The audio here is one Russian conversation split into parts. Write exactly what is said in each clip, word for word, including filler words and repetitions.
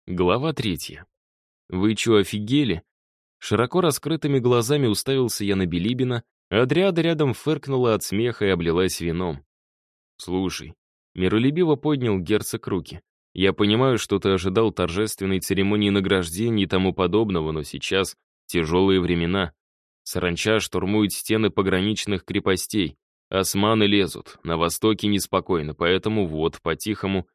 Глава третья. «Вы чё, офигели?» Широко раскрытыми глазами уставился я на Билибина, а Адриада рядом фыркнула от смеха и облилась вином. «Слушай», — миролюбиво поднял герцог руки, «я понимаю, что ты ожидал торжественной церемонии награждения и тому подобного, но сейчас тяжелые времена. Саранча штурмует стены пограничных крепостей, османы лезут, на востоке неспокойно, поэтому вот, по-тихому».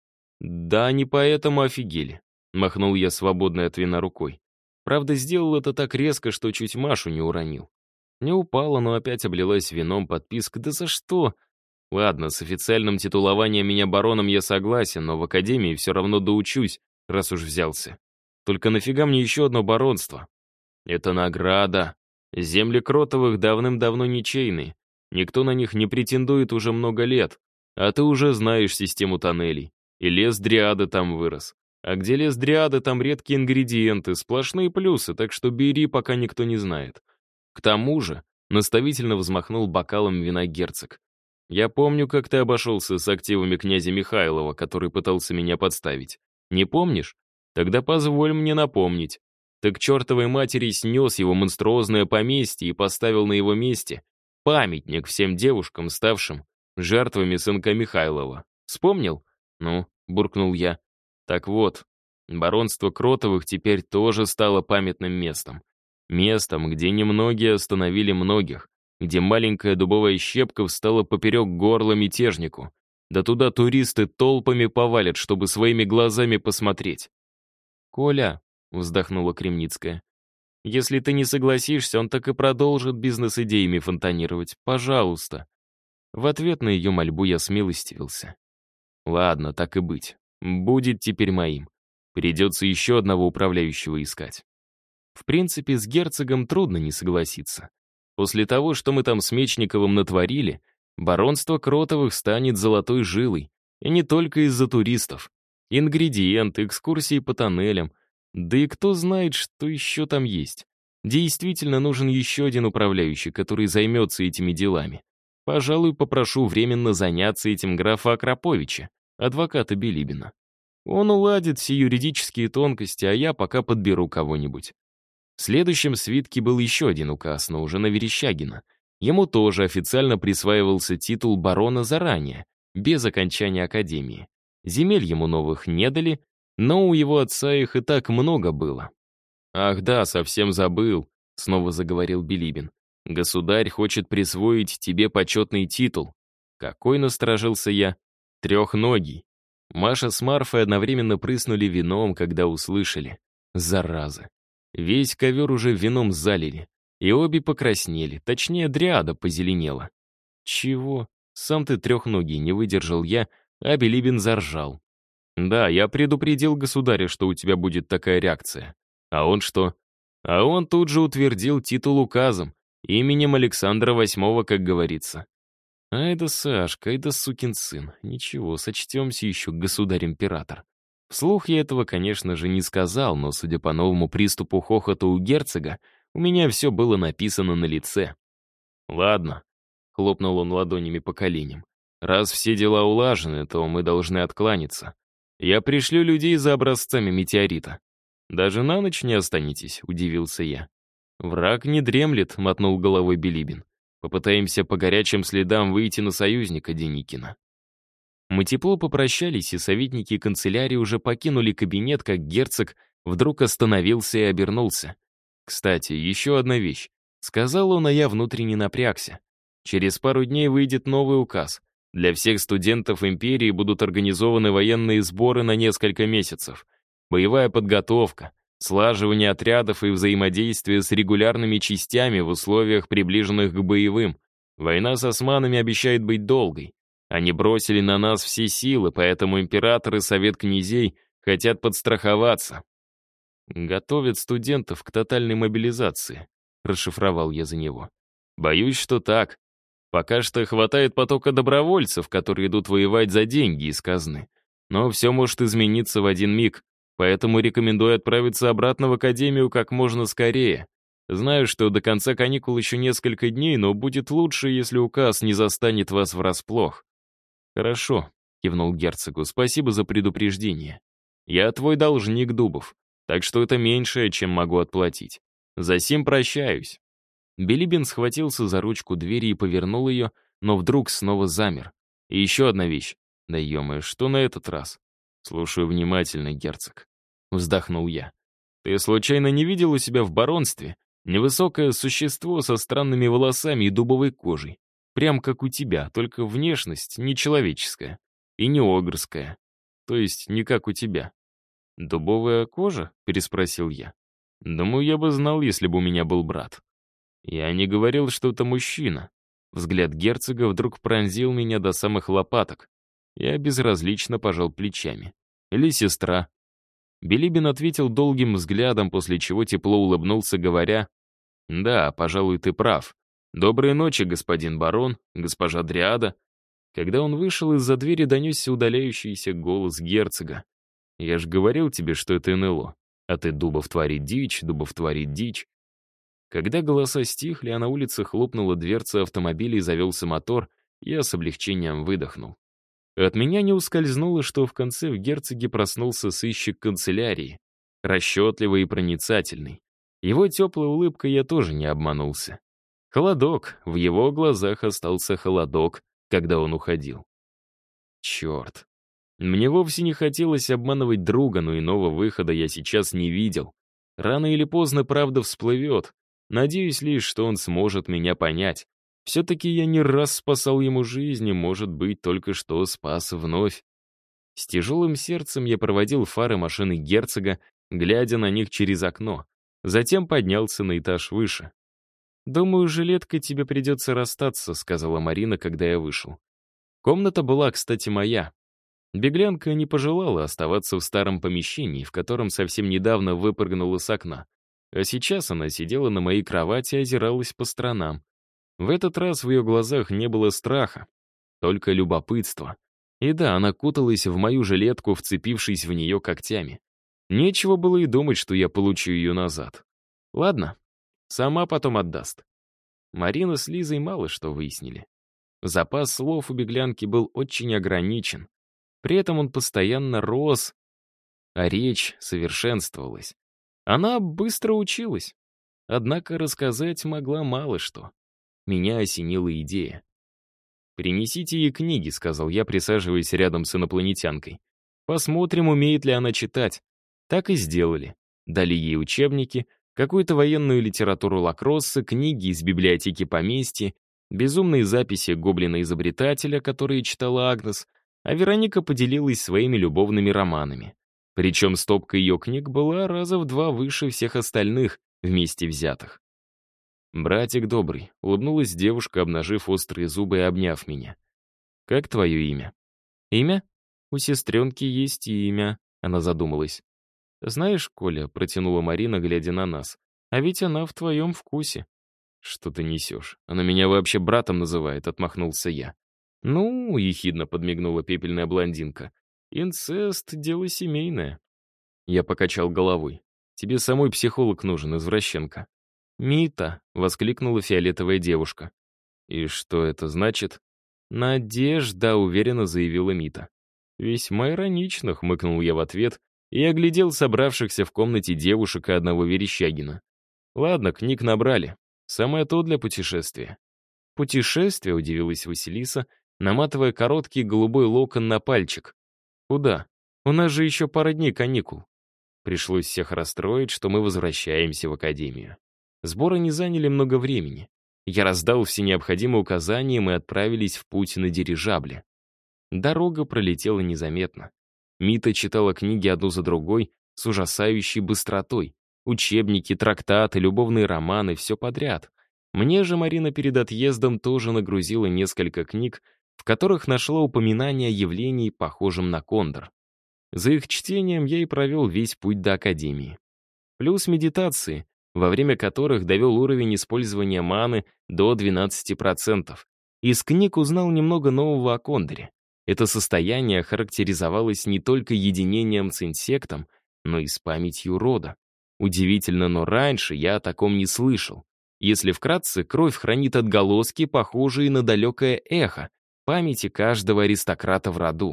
«Да, не поэтому офигели», — махнул я свободной от вина рукой. Правда, сделал это так резко, что чуть Машу не уронил. Не упала, но опять облилась вином, подписка. Да за что? Ладно, с официальным титулованием меня бароном я согласен, но в академии все равно доучусь, раз уж взялся. Только нафига мне еще одно баронство? Это награда. Земли Кротовых давным-давно ничейные. Никто на них не претендует уже много лет. А ты уже знаешь систему тоннелей. И лес Дриады там вырос. А где лес Дриады, там редкие ингредиенты, сплошные плюсы, так что бери, пока никто не знает. К тому же, наставительно взмахнул бокалом вина герцог. Я помню, как ты обошелся с активами князя Михайлова, который пытался меня подставить. Не помнишь? Тогда позволь мне напомнить. Ты к чертовой матери снес его монструозное поместье и поставил на его месте памятник всем девушкам, ставшим жертвами сынка Михайлова. Вспомнил? Ну, буркнул я. Так вот, баронство Кротовых теперь тоже стало памятным местом. Местом, где немногие остановили многих, где маленькая дубовая щепка встала поперек горла мятежнику. Да туда туристы толпами повалят, чтобы своими глазами посмотреть. «Коля», — вздохнула Кремницкая, — «если ты не согласишься, он так и продолжит бизнес-идеями фонтанировать. Пожалуйста». В ответ на ее мольбу я смилостивился. «Ладно, так и быть. Будет теперь моим. Придется еще одного управляющего искать». В принципе, с герцогом трудно не согласиться. После того, что мы там с Мечниковым натворили, баронство Кротовых станет золотой жилой. И не только из-за туристов. Ингредиенты, экскурсии по тоннелям. Да и кто знает, что еще там есть. Действительно нужен еще один управляющий, который займется этими делами. Пожалуй, попрошу временно заняться этим графа Акроповича, адвоката Билибина. Он уладит все юридические тонкости, а я пока подберу кого-нибудь. В следующем свитке был еще один указ, но уже на Верещагина. Ему тоже официально присваивался титул барона заранее, без окончания академии. Земель ему новых не дали, но у его отца их и так много было. «Ах да, совсем забыл», — снова заговорил Билибин. «Государь хочет присвоить тебе почетный титул». «Какой?» — насторожился я. «Трехногий». Маша с Марфой одновременно прыснули вином, когда услышали. Зараза. Весь ковер уже вином залили, и обе покраснели, точнее, Дриада позеленела. «Чего? Сам ты трехногий», — не выдержал я, а Билибин заржал. «Да, я предупредил государя, что у тебя будет такая реакция. А он что?» А он тут же утвердил титул указом, именем Александра Восьмого, как говорится. Ай да Сашка, ай да сукин сын. Ничего, сочтемся еще, государь-император. Вслух я этого, конечно же, не сказал, но, судя по новому приступу хохота у герцога, у меня все было написано на лице. «Ладно», — хлопнул он ладонями по коленям, «раз все дела улажены, то мы должны откланяться. Я пришлю людей за образцами метеорита». «Даже на ночь не останетесь?» — удивился я. «Враг не дремлет», — мотнул головой Билибин. «Попытаемся по горячим следам выйти на союзника Деникина». Мы тепло попрощались, и советники канцелярии уже покинули кабинет, как герцог вдруг остановился и обернулся. «Кстати, еще одна вещь», — сказал он, а я внутренне напрягся. «Через пару дней выйдет новый указ. Для всех студентов империи будут организованы военные сборы на несколько месяцев. Боевая подготовка, слаживание отрядов и взаимодействие с регулярными частями в условиях, приближенных к боевым. Война с османами обещает быть долгой. Они бросили на нас все силы, поэтому император и совет князей хотят подстраховаться. Готовят студентов к тотальной мобилизации», — расшифровал я за него. «Боюсь, что так. Пока что хватает потока добровольцев, которые идут воевать за деньги из казны. Но все может измениться в один миг. Поэтому рекомендую отправиться обратно в академию как можно скорее. Знаю, что до конца каникул еще несколько дней, но будет лучше, если указ не застанет вас врасплох». «Хорошо», — кивнул герцогу, — «спасибо за предупреждение». Я твой должник, Дубов, так что это меньшее, чем могу отплатить. За сим прощаюсь». Билибин схватился за ручку двери и повернул ее, но вдруг снова замер. И еще одна вещь. Да ё-моё, что на этот раз? «Слушаю внимательно, герцог», — вздохнул я. «Ты случайно не видел у себя в баронстве невысокое существо со странными волосами и дубовой кожей? Прям как у тебя, только внешность не человеческая и не огрская. То есть не как у тебя». «Дубовая кожа?» — переспросил я. «Думаю, я бы знал, если бы у меня был брат». «Я не говорил, что это мужчина». Взгляд герцога вдруг пронзил меня до самых лопаток. Я безразлично пожал плечами. «Или сестра?» Билибин ответил долгим взглядом, после чего тепло улыбнулся, говоря: «Да, пожалуй, ты прав. Доброй ночи, господин барон, госпожа Дриада». Когда он вышел, из-за двери донесся удаляющийся голос герцога. «Я ж говорил тебе, что это эн эл о. А ты, Дубов, творит дичь, Дубов творит дичь». Когда голоса стихли, а на улице хлопнула дверца автомобиля и завелся мотор, я с облегчением выдохнул. От меня не ускользнуло, что в конце в герцоге проснулся сыщик канцелярии, расчетливый и проницательный. Его теплой улыбкой я тоже не обманулся. Холодок, в его глазах остался холодок, когда он уходил. Черт. Мне вовсе не хотелось обманывать друга, но иного выхода я сейчас не видел. Рано или поздно правда всплывет. Надеюсь лишь, что он сможет меня понять. Все-таки я не раз спасал ему жизнь, и, может быть, только что спас вновь. С тяжелым сердцем я проводил фары машины герцога, глядя на них через окно. Затем поднялся на этаж выше. «Думаю, жилеткой тебе придется расстаться», — сказала Марина, когда я вышел. Комната была, кстати, моя. Беглянка не пожелала оставаться в старом помещении, в котором совсем недавно выпрыгнула с окна. А сейчас она сидела на моей кровати и озиралась по сторонам. В этот раз в ее глазах не было страха, только любопытство. И да, она куталась в мою жилетку, вцепившись в нее когтями. Нечего было и думать, что я получу ее назад. Ладно, сама потом отдаст. Марина с Лизой мало что выяснили. Запас слов у беглянки был очень ограничен. При этом он постоянно рос, а речь совершенствовалась. Она быстро училась. Однако рассказать могла мало что. Меня осенила идея. «Принесите ей книги», — сказал я, присаживаясь рядом с инопланетянкой. «Посмотрим, умеет ли она читать». Так и сделали. Дали ей учебники, какую-то военную литературу Лакросса, книги из библиотеки поместья, безумные записи гоблина-изобретателя, которые читала Агнес, а Вероника поделилась своими любовными романами. Причем стопка ее книг была раза в два выше всех остальных, вместе взятых. «Братик добрый», — улыбнулась девушка, обнажив острые зубы и обняв меня. «Как твое имя?» «Имя? У сестренки есть имя», — она задумалась. «Знаешь, Коля», — протянула Марина, глядя на нас, «а ведь она в твоем вкусе». «Что ты несешь? Она меня вообще братом называет», — отмахнулся я. «Ну», — ехидно подмигнула пепельная блондинка, «инцест — дело семейное». Я покачал головой. «Тебе самой психолог нужен, извращенка». «Мита!» — воскликнула фиолетовая девушка. «И что это значит?» «Надежда», — уверенно заявила Мита. «Весьма иронично», — хмыкнул я в ответ и оглядел собравшихся в комнате девушек и одного Верещагина. «Ладно, книг набрали. Самое то для путешествия». «Путешествие?» — удивилась Василиса, наматывая короткий голубой локон на пальчик. «Куда? У нас же еще пара дней каникул». Пришлось всех расстроить, что мы возвращаемся в академию. Сборы не заняли много времени. Я раздал все необходимые указания, и мы отправились в путь на дирижабле. Дорога пролетела незаметно. Мита читала книги одну за другой с ужасающей быстротой. Учебники, трактаты, любовные романы — все подряд. Мне же Марина перед отъездом тоже нагрузила несколько книг, в которых нашла упоминание о явлении, похожем на кондор. За их чтением я и провел весь путь до академии. Плюс медитации, во время которых довел уровень использования маны до двенадцати процентов. Из книг узнал немного нового о кондоре. Это состояние характеризовалось не только единением с инсектом, но и с памятью рода. Удивительно, но раньше я о таком не слышал. Если вкратце, кровь хранит отголоски, похожие на далекое эхо, памяти каждого аристократа в роду.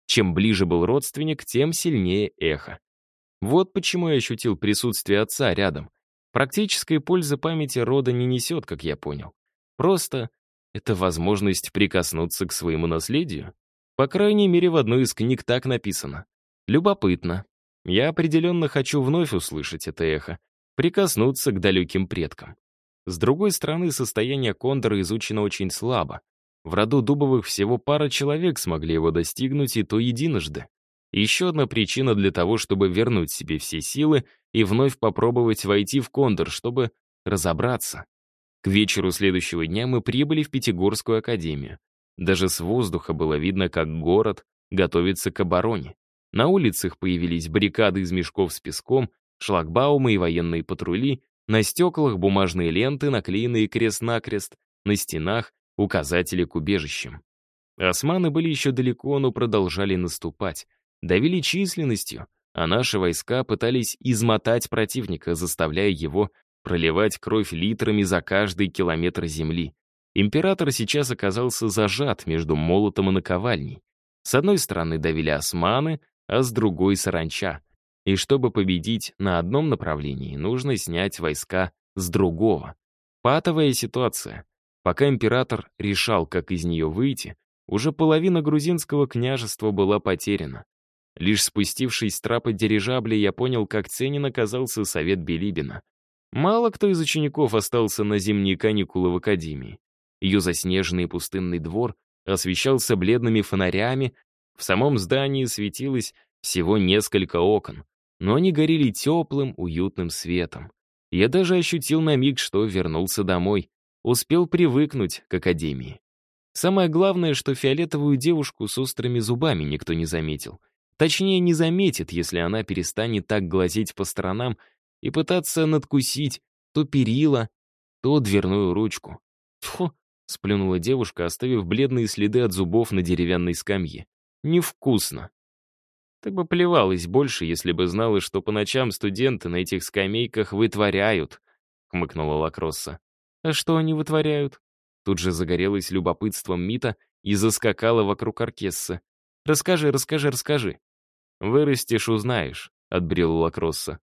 Чем ближе был родственник, тем сильнее эхо. Вот почему я ощутил присутствие отца рядом. Практической пользы памяти рода не несет, как я понял. Просто это возможность прикоснуться к своему наследию. По крайней мере, в одной из книг так написано. Любопытно. Я определенно хочу вновь услышать это эхо, прикоснуться к далеким предкам. С другой стороны, состояние Кондора изучено очень слабо. В роду Дубовых всего пара человек смогли его достигнуть, и то единожды. Еще одна причина для того, чтобы вернуть себе все силы и вновь попробовать войти в Кондор, чтобы разобраться. К вечеру следующего дня мы прибыли в Пятигорскую академию. Даже с воздуха было видно, как город готовится к обороне. На улицах появились баррикады из мешков с песком, шлагбаумы и военные патрули, на стеклах бумажные ленты, наклеенные крест-накрест, на стенах указатели к убежищам. Османы были еще далеко, но продолжали наступать. Давили численностью, а наши войска пытались измотать противника, заставляя его проливать кровь литрами за каждый километр земли. Император сейчас оказался зажат между молотом и наковальней. С одной стороны давили османы, а с другой — саранча. И чтобы победить на одном направлении, нужно снять войска с другого. Патовая ситуация. Пока император решал, как из нее выйти, уже половина грузинского княжества была потеряна. Лишь спустившись с трапа дирижабля, я понял, как ценен оказался совет Билибина. Мало кто из учеников остался на зимние каникулы в академии. Ее заснеженный пустынный двор освещался бледными фонарями, в самом здании светилось всего несколько окон, но они горели теплым, уютным светом. Я даже ощутил на миг, что вернулся домой, успел привыкнуть к академии. Самое главное, что фиолетовую девушку с острыми зубами никто не заметил. Точнее, не заметит, если она перестанет так глазеть по сторонам и пытаться надкусить то перила, то дверную ручку. Фу, сплюнула девушка, оставив бледные следы от зубов на деревянной скамье. Невкусно. Ты бы плевалась больше, если бы знала, что по ночам студенты на этих скамейках вытворяют, хмыкнула Лакросса. А что они вытворяют? Тут же загорелась любопытством Мита и заскакала вокруг Аркесса. Расскажи, расскажи, расскажи. Вырастешь, узнаешь, отбрила Лакросса.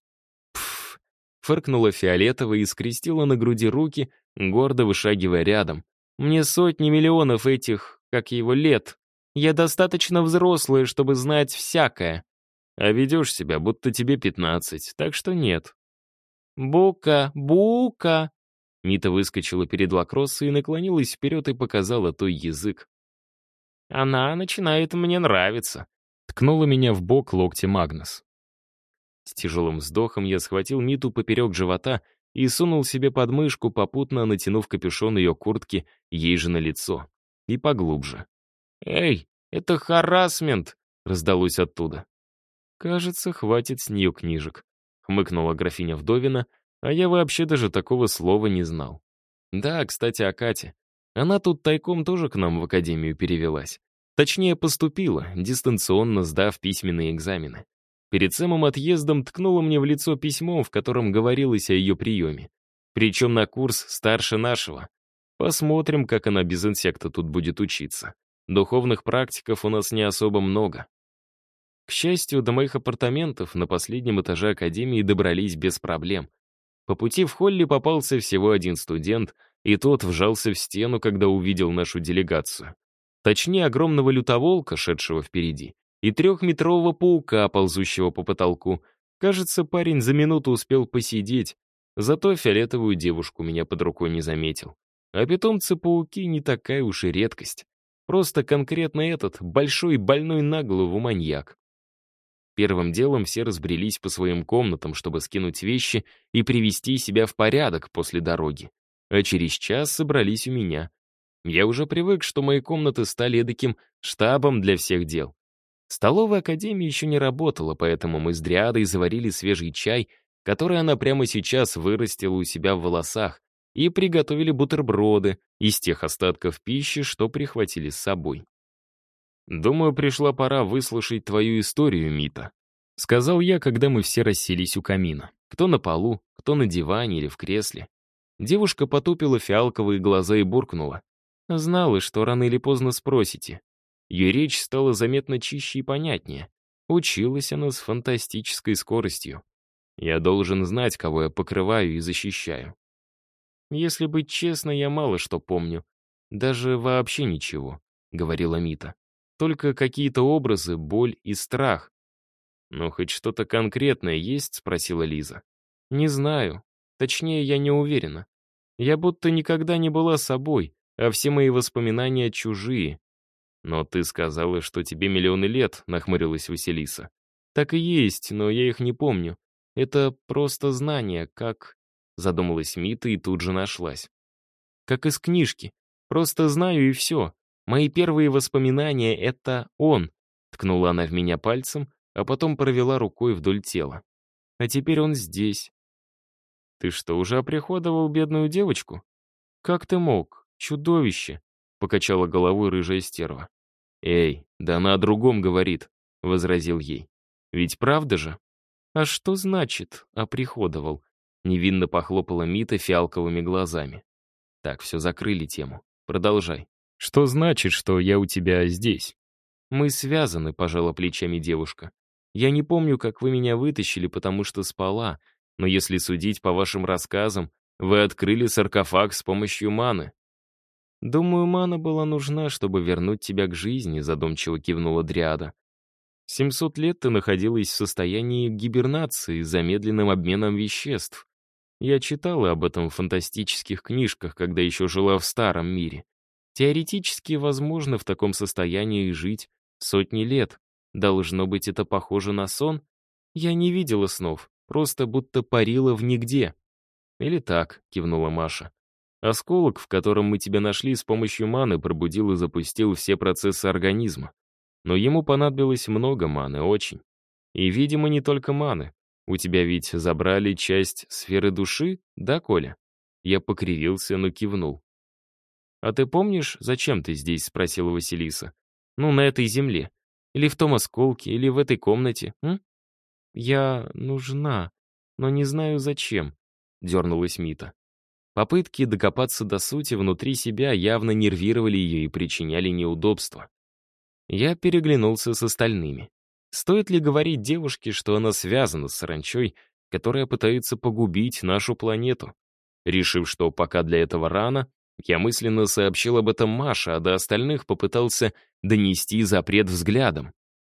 Пф, фыркнула фиолетовая и скрестила на груди руки, гордо вышагивая рядом. Мне сотни миллионов этих, как его, лет. Я достаточно взрослая, чтобы знать всякое. А ведешь себя, будто тебе пятнадцать, так что нет. Бука, бука. Мита выскочила перед Лакроссой и наклонилась вперед и показала той язык. Она начинает мне нравиться. Ткнула меня в бок локтем Магнус. С тяжелым вздохом я схватил Миту поперек живота и сунул себе под мышку, попутно натянув капюшон ее куртки ей же на лицо. И поглубже. «Эй, это харассмент!» — раздалось оттуда. «Кажется, хватит с нее книжек», — хмыкнула графиня Вдовина, а я вообще даже такого слова не знал. Да, кстати, о Кате. Она тут тайком тоже к нам в академию перевелась. Точнее, поступила, дистанционно сдав письменные экзамены. Перед самым отъездом ткнула мне в лицо письмо, в котором говорилось о ее приеме. Причем на курс старше нашего. Посмотрим, как она без инсекта тут будет учиться. Духовных практиков у нас не особо много. К счастью, до моих апартаментов на последнем этаже академии добрались без проблем. По пути в холле попался всего один студент, и тот вжался в стену, когда увидел нашу делегацию. Точнее, огромного лютоволка, шедшего впереди, и трехметрового паука, ползущего по потолку. Кажется, парень за минуту успел посидеть, зато фиолетовую девушку меня под рукой не заметил. А питомцы-пауки не такая уж и редкость. Просто конкретно этот большой больной на голову маньяк. Первым делом все разбрелись по своим комнатам, чтобы скинуть вещи и привести себя в порядок после дороги. А через час собрались у меня. Я уже привык, что мои комнаты стали эдаким штабом для всех дел. Столовая академии еще не работала, поэтому мы с Дриадой заварили свежий чай, который она прямо сейчас вырастила у себя в волосах, и приготовили бутерброды из тех остатков пищи, что прихватили с собой. «Думаю, пришла пора выслушать твою историю, Мита», — сказал я, когда мы все расселись у камина. Кто на полу, кто на диване или в кресле. Девушка потупила фиалковые глаза и буркнула. «Знала, что рано или поздно спросите». Ее речь стала заметно чище и понятнее. Училась она с фантастической скоростью. Я должен знать, кого я покрываю и защищаю. «Если быть честно, я мало что помню. Даже вообще ничего», — говорила Мита. «Только какие-то образы, боль и страх». «Ну, хоть что-то конкретное есть?» — спросила Лиза. «Не знаю. Точнее, я не уверена. Я будто никогда не была собой, а все мои воспоминания чужие». «Но ты сказала, что тебе миллионы лет», — нахмурилась Василиса. «Так и есть, но я их не помню. Это просто знание, как...» Задумалась Мита и тут же нашлась. «Как из книжки. Просто знаю и все. Мои первые воспоминания — это он», — ткнула она в меня пальцем, а потом провела рукой вдоль тела. «А теперь он здесь». «Ты что, уже оприходовал бедную девочку?» «Как ты мог? Чудовище!» — покачала головой рыжая стерва. «Эй, да она о другом говорит», — возразил ей. «Ведь правда же?» «А что значит «оприходовал»?» — невинно похлопала Мита фиалковыми глазами. «Так, все, закрыли тему. Продолжай. Что значит, что я у тебя здесь?» «Мы связаны», — пожала плечами девушка. «Я не помню, как вы меня вытащили, потому что спала, но если судить по вашим рассказам, вы открыли саркофаг с помощью маны». «Думаю, мана была нужна, чтобы вернуть тебя к жизни», — задумчиво кивнула Дриада. «Семьсот лет ты находилась в состоянии гибернации с замедленным обменом веществ. Я читала об этом в фантастических книжках, когда еще жила в старом мире. Теоретически возможно в таком состоянии жить сотни лет. Должно быть, это похоже на сон? Я не видела снов, просто будто парила в нигде». «Или так», — кивнула Маша. «Осколок, в котором мы тебя нашли, с помощью маны пробудил и запустил все процессы организма. Но ему понадобилось много маны, очень. И, видимо, не только маны. У тебя ведь забрали часть сферы души, да, Коля?» Я покривился, но кивнул. «А ты помнишь, зачем ты здесь?» — спросила Василиса. «Ну, на этой земле. Или в том осколке, или в этой комнате, м?» «Я нужна, но не знаю зачем», — дернулась Мита. Попытки докопаться до сути внутри себя явно нервировали ее и причиняли неудобства. Я переглянулся с остальными. Стоит ли говорить девушке, что она связана с саранчой, которая пытается погубить нашу планету? Решив, что пока для этого рано, я мысленно сообщил об этом Маше, а до остальных попытался донести запрет взглядом.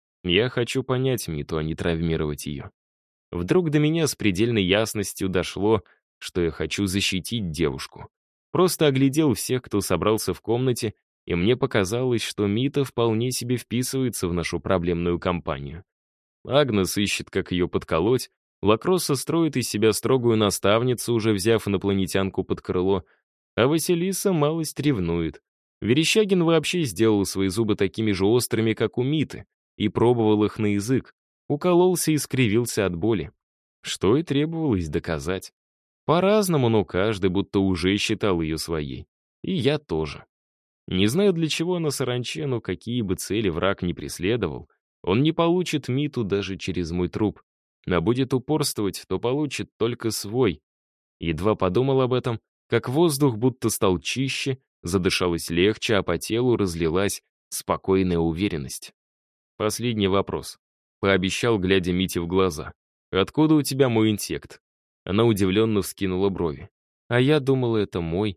Я хочу понять Миту, а не травмировать ее. Вдруг до меня с предельной ясностью дошло, что я хочу защитить девушку. Просто оглядел всех, кто собрался в комнате, и мне показалось, что Мита вполне себе вписывается в нашу проблемную компанию. Агнес ищет, как ее подколоть, Лакросса строит из себя строгую наставницу, уже взяв инопланетянку под крыло, а Василиса малость ревнует. Верещагин вообще сделал свои зубы такими же острыми, как у Миты, и пробовал их на язык, укололся и скривился от боли. Что и требовалось доказать. По-разному, но каждый будто уже считал ее своей. И я тоже. Не знаю, для чего она саранче, но какие бы цели враг ни преследовал, он не получит Миту даже через мой труп. А будет упорствовать, то получит только свой. Едва подумал об этом, как воздух будто стал чище, задышалось легче, а по телу разлилась спокойная уверенность. Последний вопрос. Пообещал, глядя Мите в глаза. «Откуда у тебя мой инсект?» Она удивленно вскинула брови. «А я думала, это мой».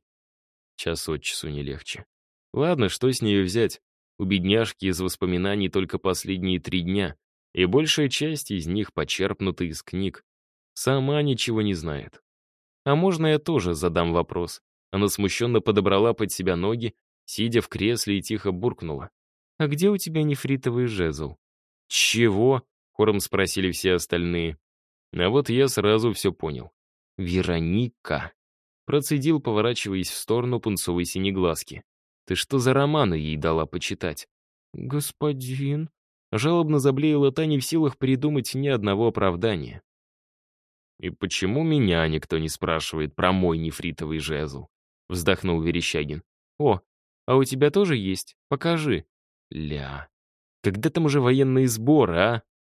Час от часу не легче. Ладно, что с нее взять? У бедняжки из воспоминаний только последние три дня, и большая часть из них почерпнута из книг. Сама ничего не знает. А можно я тоже задам вопрос? Она смущенно подобрала под себя ноги, сидя в кресле и тихо буркнула. «А где у тебя нефритовый жезл?» «Чего?» — хором спросили все остальные. А вот я сразу все понял. «Вероника!» Процедил, поворачиваясь в сторону пунцовой синеглазки. «Ты что за романы ей дала почитать?» «Господин...» Жалобно заблеяла та, не в силах придумать ни одного оправдания. «И почему меня никто не спрашивает про мой нефритовый жезл?» Вздохнул Верещагин. «О, а у тебя тоже есть? Покажи». «Ля, когда там уже военные сборы, а?»